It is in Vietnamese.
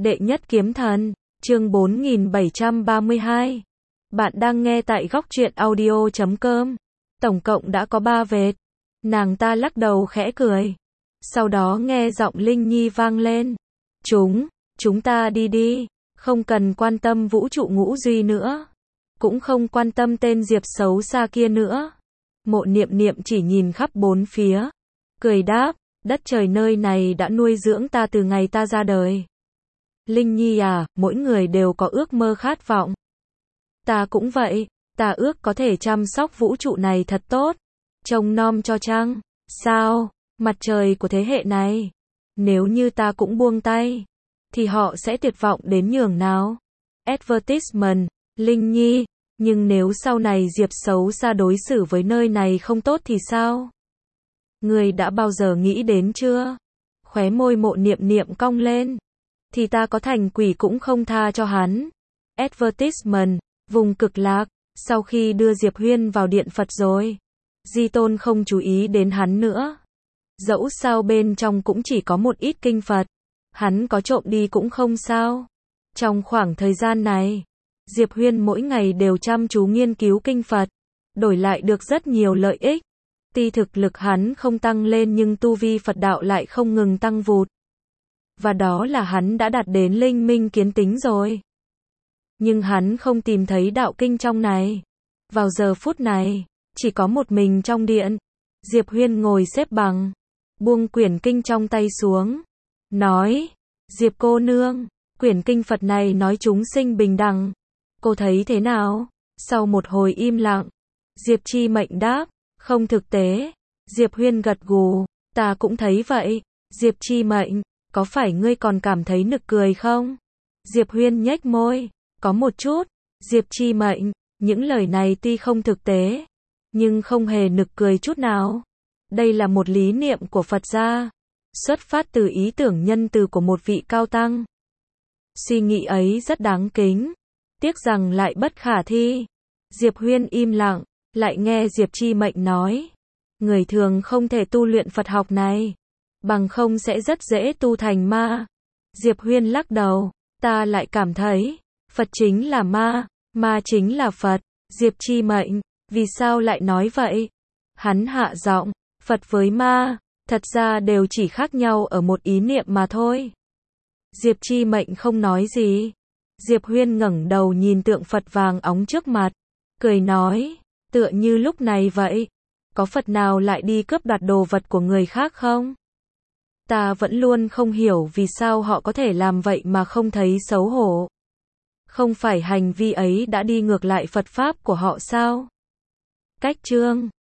Đệ nhất kiếm thần, chương 4732. Bạn đang nghe tại góc truyện audio.com. Tổng cộng đã có 3 vệt. Nàng ta lắc đầu khẽ cười. Sau đó nghe giọng Linh Nhi vang lên. Chúng ta đi đi. Không cần quan tâm vũ trụ ngũ duy nữa. Cũng không quan tâm tên Diệp xấu xa kia nữa. Mộ Niệm Niệm chỉ nhìn khắp bốn phía. Cười đáp, đất trời nơi này đã nuôi dưỡng ta từ ngày ta ra đời. Linh Nhi à, mỗi người đều có ước mơ khát vọng. Ta cũng vậy, ta ước có thể chăm sóc vũ trụ này thật tốt. Trông nom cho trăng, sao, mặt trời của thế hệ này. Nếu như ta cũng buông tay, thì họ sẽ tuyệt vọng đến nhường nào. Advertisement, Linh Nhi, nhưng nếu sau này Diệp xấu xa đối xử với nơi này không tốt thì sao? Người đã bao giờ nghĩ đến chưa? Khóe môi Mộ Niệm Niệm cong lên. Thì ta có thành quỷ cũng không tha cho hắn. Advertisement, vùng cực lạc, sau khi đưa Diệp Huyên vào điện Phật rồi. Di Tôn không chú ý đến hắn nữa. Dẫu sao bên trong cũng chỉ có một ít kinh Phật. Hắn có trộm đi cũng không sao. Trong khoảng thời gian này, Diệp Huyên mỗi ngày đều chăm chú nghiên cứu kinh Phật. Đổi lại được rất nhiều lợi ích. Tuy thực lực hắn không tăng lên nhưng tu vi Phật đạo lại không ngừng tăng vụt. Và đó là hắn đã đạt đến linh minh kiến tính rồi. Nhưng hắn không tìm thấy đạo kinh trong này. Vào giờ phút này, chỉ có một mình trong điện. Diệp Huyên ngồi xếp bằng, buông quyển kinh trong tay xuống. Nói, Diệp cô nương, quyển kinh Phật này nói chúng sinh bình đẳng. Cô thấy thế nào? Sau một hồi im lặng, Diệp Chi Mệnh đáp, không thực tế. Diệp Huyên gật gù, ta cũng thấy vậy. Diệp Chi Mệnh, có phải ngươi còn cảm thấy nực cười không? Diệp Huyên nhếch môi, có một chút. Diệp Chi Mệnh, những lời này tuy không thực tế, nhưng không hề nực cười chút nào. Đây là một lý niệm của Phật gia, xuất phát từ ý tưởng nhân từ của một vị cao tăng. Suy nghĩ ấy rất đáng kính, tiếc rằng lại bất khả thi. Diệp Huyên im lặng, lại nghe Diệp Chi Mệnh nói, người thường không thể tu luyện Phật học này, bằng không sẽ rất dễ tu thành ma. Diệp Huyên lắc đầu, ta lại cảm thấy, Phật chính là ma, ma chính là Phật. Diệp Chi Mệnh, vì sao lại nói vậy? Hắn hạ giọng, Phật với ma, thật ra đều chỉ khác nhau ở một ý niệm mà thôi. Diệp Chi Mệnh không nói gì. Diệp Huyên ngẩng đầu nhìn tượng Phật vàng óng trước mặt, cười nói, tựa như lúc này vậy. Có Phật nào lại đi cướp đoạt đồ vật của người khác không? Ta vẫn luôn không hiểu vì sao họ có thể làm vậy mà không thấy xấu hổ. Không phải hành vi ấy đã đi ngược lại Phật Pháp của họ sao? Cách chương